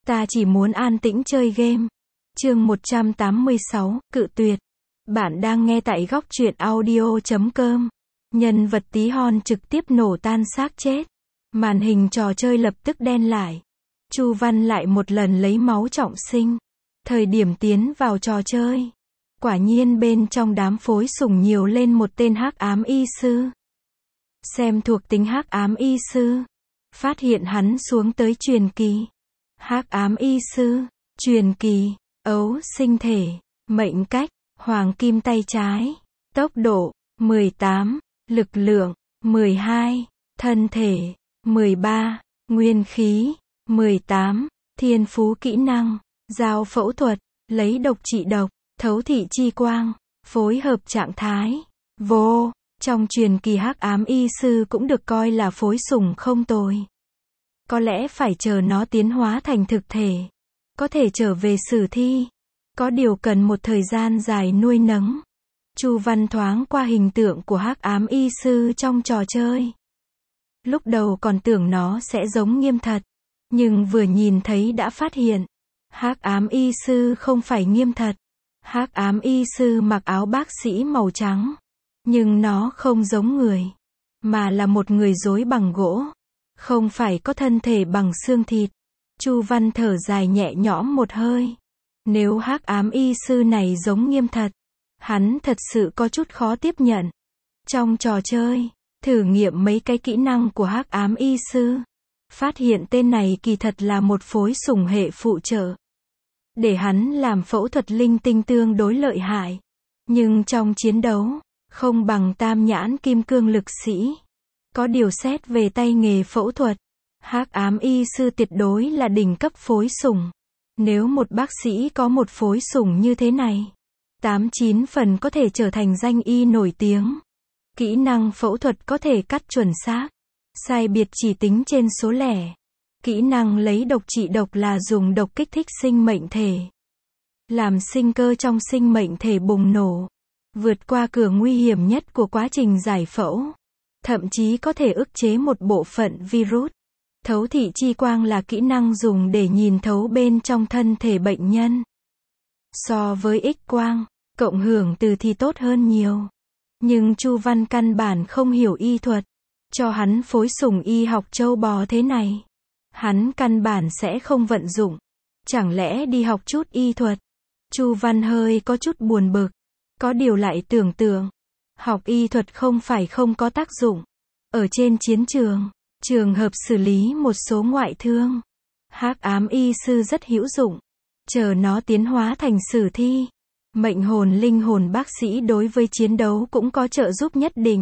Ta chỉ muốn an tĩnh chơi game. Chương 186, cự tuyệt. Bạn đang nghe tại góc truyện audio.com. Nhân vật tí hon trực tiếp nổ tan xác chết. Màn hình trò chơi lập tức đen lại. Chu Văn lại một lần lấy máu trọng sinh. Thời điểm tiến vào trò chơi, quả nhiên bên trong đám phối sủng nhiều lên một tên hắc ám y sư. Xem thuộc tính hắc ám y sư, phát hiện hắn xuống tới truyền kỳ. Hắc ám y sư, truyền kỳ, ấu sinh thể, mệnh cách, hoàng kim tay trái, tốc độ, 18, lực lượng, 12, thân thể, 13, nguyên khí, 18, thiên phú kỹ năng, giao phẫu thuật, lấy độc trị độc, thấu thị chi quang, phối hợp trạng thái, vô. Trong truyền kỳ hắc ám y sư cũng được coi là phối sủng không tồi. Có lẽ phải chờ nó tiến hóa thành thực thể, có thể trở về sử thi. Có điều cần một thời gian dài nuôi nấng. Chu Văn thoáng qua hình tượng của hắc ám y sư trong trò chơi. Lúc đầu còn tưởng nó sẽ giống Nghiêm Thật, nhưng vừa nhìn thấy đã phát hiện, hắc ám y sư không phải Nghiêm Thật. Hắc ám y sư mặc áo bác sĩ màu trắng, nhưng nó không giống người, mà là một người rối bằng gỗ, không phải có thân thể bằng xương thịt. Chu Văn thở dài nhẹ nhõm một hơi. Nếu hắc ám y sư này giống Nghiêm Thật, hắn thật sự có chút khó tiếp nhận. Trong trò chơi, thử nghiệm mấy cái kỹ năng của hắc ám y sư, phát hiện tên này kỳ thật là một phối sủng hệ phụ trợ. Để hắn làm phẫu thuật linh tinh tương đối lợi hại, nhưng trong chiến đấu, không bằng tam nhãn kim cương lực sĩ. Có điều xét về tay nghề phẫu thuật, hắc ám y sư tuyệt đối là đỉnh cấp phối sủng. Nếu một bác sĩ có một phối sủng như thế này, 8-9 phần có thể trở thành danh y nổi tiếng. Kỹ năng phẫu thuật có thể cắt chuẩn xác, sai biệt chỉ tính trên số lẻ. Kỹ năng lấy độc trị độc là dùng độc kích thích sinh mệnh thể, làm sinh cơ trong sinh mệnh thể bùng nổ, vượt qua cửa nguy hiểm nhất của quá trình giải phẫu, thậm chí có thể ức chế một bộ phận virus. Thấu thị chi quang là kỹ năng dùng để nhìn thấu bên trong thân thể bệnh nhân. So với X-quang, cộng hưởng từ thì tốt hơn nhiều. Nhưng Chu Văn căn bản không hiểu y thuật, cho hắn phối sủng y học châu bò thế này, hắn căn bản sẽ không vận dụng. Chẳng lẽ đi học chút y thuật? Chu Văn hơi có chút buồn bực, có điều lại tưởng tượng, học y thuật không phải không có tác dụng. Ở trên chiến trường, trường hợp xử lý một số ngoại thương, hắc ám y sư rất hữu dụng. Chờ nó tiến hóa thành sử thi, mệnh hồn linh hồn bác sĩ đối với chiến đấu cũng có trợ giúp nhất định.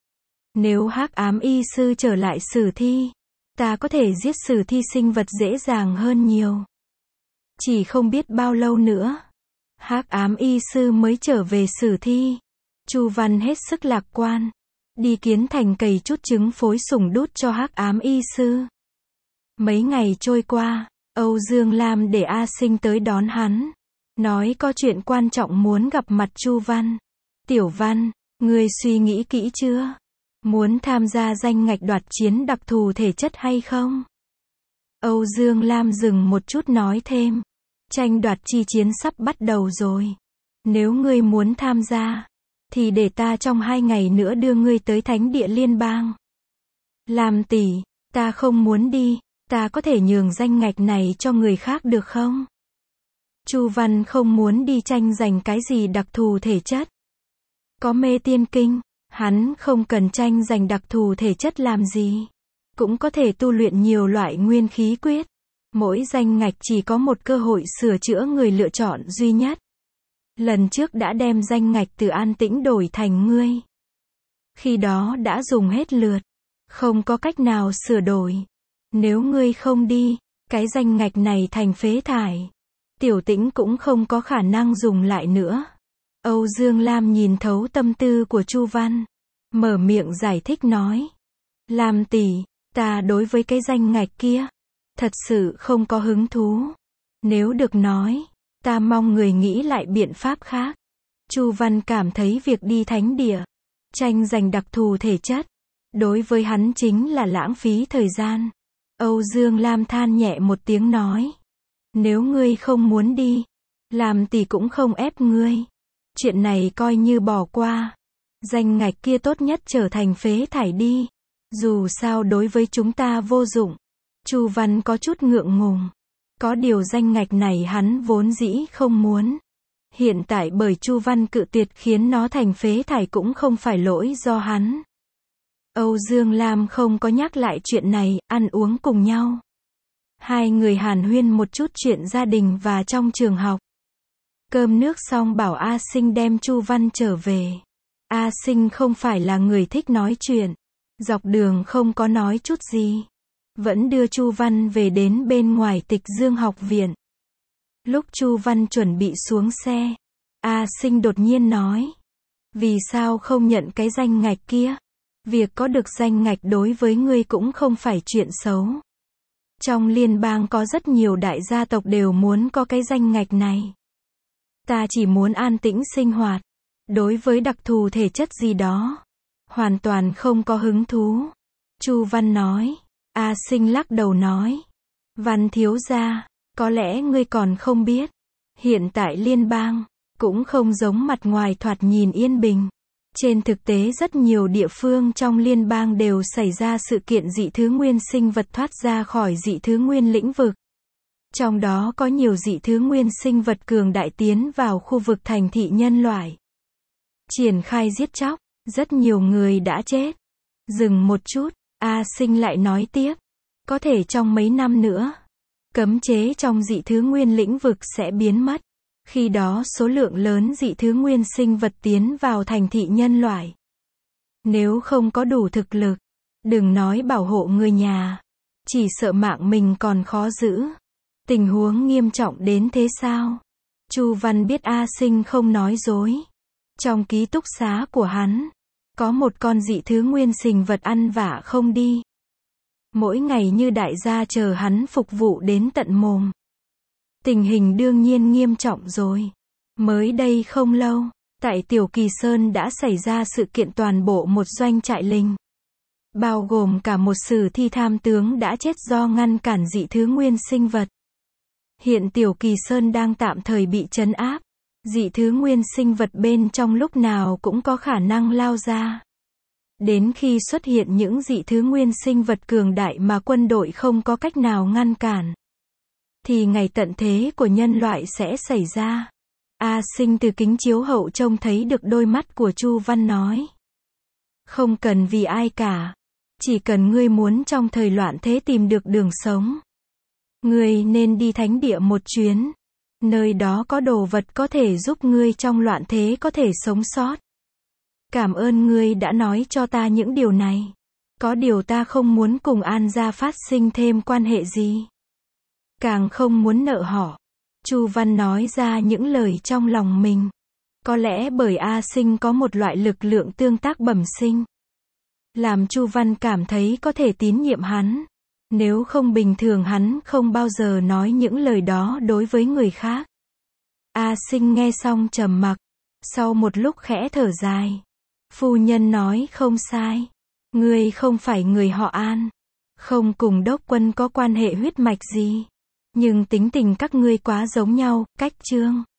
Nếu hắc ám y sư trở lại sử thi, ta có thể giết sử thi sinh vật dễ dàng hơn nhiều. Chỉ không biết bao lâu nữa, hắc ám y sư mới trở về sử thi. Chu Văn hết sức lạc quan, đi Kiến Thành cày chút trứng phối sủng đút cho hắc ám y sư. Mấy ngày trôi qua, Âu Dương Lam để A Sinh tới đón hắn, nói có chuyện quan trọng muốn gặp mặt Chu Văn. Tiểu Văn, ngươi suy nghĩ kỹ chưa? Muốn tham gia danh ngạch đoạt chiến đặc thù thể chất hay không? Âu Dương Lam dừng một chút nói thêm, tranh đoạt chi chiến sắp bắt đầu rồi. Nếu ngươi muốn tham gia, thì để ta trong 2 ngày nữa đưa ngươi tới Thánh địa Liên bang. Lam tỷ, ta không muốn đi, ta có thể nhường danh ngạch này cho người khác được không? Chu Văn không muốn đi tranh giành cái gì đặc thù thể chất. Có mê tiên kinh, hắn không cần tranh giành đặc thù thể chất làm gì. Cũng có thể tu luyện nhiều loại nguyên khí quyết. Mỗi danh ngạch chỉ có một cơ hội sửa chữa người lựa chọn duy nhất. Lần trước đã đem danh ngạch từ An Tĩnh đổi thành ngươi. Khi đó đã dùng hết lượt, không có cách nào sửa đổi. Nếu ngươi không đi, cái danh ngạch này thành phế thải. Tiểu Tĩnh cũng không có khả năng dùng lại nữa. Âu Dương Lam nhìn thấu tâm tư của Chu Văn, mở miệng giải thích nói. Lam tỷ, ta đối với cái danh ngạch kia, thật sự không có hứng thú. Nếu được nói, ta mong người nghĩ lại biện pháp khác. Chu Văn cảm thấy việc đi thánh địa, tranh giành đặc thù thể chất, đối với hắn chính là lãng phí thời gian. Âu Dương Lam than nhẹ một tiếng nói. Nếu ngươi không muốn đi, làm tỷ cũng không ép ngươi. Chuyện này coi như bỏ qua. Danh ngạch kia tốt nhất trở thành phế thải đi. Dù sao đối với chúng ta vô dụng. Chu Văn có chút ngượng ngùng. Có điều danh ngạch này hắn vốn dĩ không muốn. Hiện tại bởi Chu Văn cự tuyệt khiến nó thành phế thải cũng không phải lỗi do hắn. Âu Dương Lam không có nhắc lại chuyện này, ăn uống cùng nhau. Hai người hàn huyên một chút chuyện gia đình và trong trường học. Cơm nước xong bảo A Sinh đem Chu Văn trở về. A Sinh không phải là người thích nói chuyện. Dọc đường không có nói chút gì. Vẫn đưa Chu Văn về đến bên ngoài Tịch Dương học viện. Lúc Chu Văn chuẩn bị xuống xe, A Sinh đột nhiên nói. Vì sao không nhận cái danh ngạch kia? Việc có được danh ngạch đối với ngươi cũng không phải chuyện xấu. Trong liên bang có rất nhiều đại gia tộc đều muốn có cái danh ngạch này. Ta chỉ muốn an tĩnh sinh hoạt. Đối với đặc thù thể chất gì đó, hoàn toàn không có hứng thú. Chu Văn nói. A Sinh lắc đầu nói. Văn thiếu gia, có lẽ ngươi còn không biết. Hiện tại liên bang, cũng không giống mặt ngoài thoạt nhìn yên bình. Trên thực tế rất nhiều địa phương trong liên bang đều xảy ra sự kiện dị thứ nguyên sinh vật thoát ra khỏi dị thứ nguyên lĩnh vực. Trong đó có nhiều dị thứ nguyên sinh vật cường đại tiến vào khu vực thành thị nhân loại. Triển khai giết chóc, rất nhiều người đã chết. Dừng một chút, A Sinh lại nói tiếp. Có thể trong mấy năm nữa, cấm chế trong dị thứ nguyên lĩnh vực sẽ biến mất. Khi đó số lượng lớn dị thứ nguyên sinh vật tiến vào thành thị nhân loại. Nếu không có đủ thực lực, đừng nói bảo hộ người nhà, chỉ sợ mạng mình còn khó giữ. Tình huống nghiêm trọng đến thế sao? Chu Văn biết A Sinh không nói dối. Trong ký túc xá của hắn, có một con dị thứ nguyên sinh vật ăn vạ không đi. Mỗi ngày như đại gia chờ hắn phục vụ đến tận mồm. Tình hình đương nhiên nghiêm trọng rồi. Mới đây không lâu, tại Tiểu Kỳ Sơn đã xảy ra sự kiện toàn bộ một doanh trại lính. Bao gồm cả một sử thi tham tướng đã chết do ngăn cản dị thứ nguyên sinh vật. Hiện Tiểu Kỳ Sơn đang tạm thời bị trấn áp. Dị thứ nguyên sinh vật bên trong lúc nào cũng có khả năng lao ra. Đến khi xuất hiện những dị thứ nguyên sinh vật cường đại mà quân đội không có cách nào ngăn cản, thì ngày tận thế của nhân loại sẽ xảy ra. A Sinh từ kính chiếu hậu trông thấy được đôi mắt của Chu Văn nói. Không cần vì ai cả. Chỉ cần ngươi muốn trong thời loạn thế tìm được đường sống. Ngươi nên đi thánh địa một chuyến. Nơi đó có đồ vật có thể giúp ngươi trong loạn thế có thể sống sót. Cảm ơn ngươi đã nói cho ta những điều này. Có điều ta không muốn cùng An gia phát sinh thêm quan hệ gì. Càng không muốn nợ họ. Chu Văn nói ra những lời trong lòng mình. Có lẽ bởi A Sinh có một loại lực lượng tương tác bẩm sinh. Làm Chu Văn cảm thấy có thể tín nhiệm hắn. Nếu không bình thường hắn không bao giờ nói những lời đó đối với người khác. A Sinh nghe xong trầm mặc. Sau một lúc khẽ thở dài. Phu nhân nói không sai. Ngươi không phải người họ An. Không cùng đốc quân có quan hệ huyết mạch gì. Nhưng tính tình các ngươi quá giống nhau, cách Trương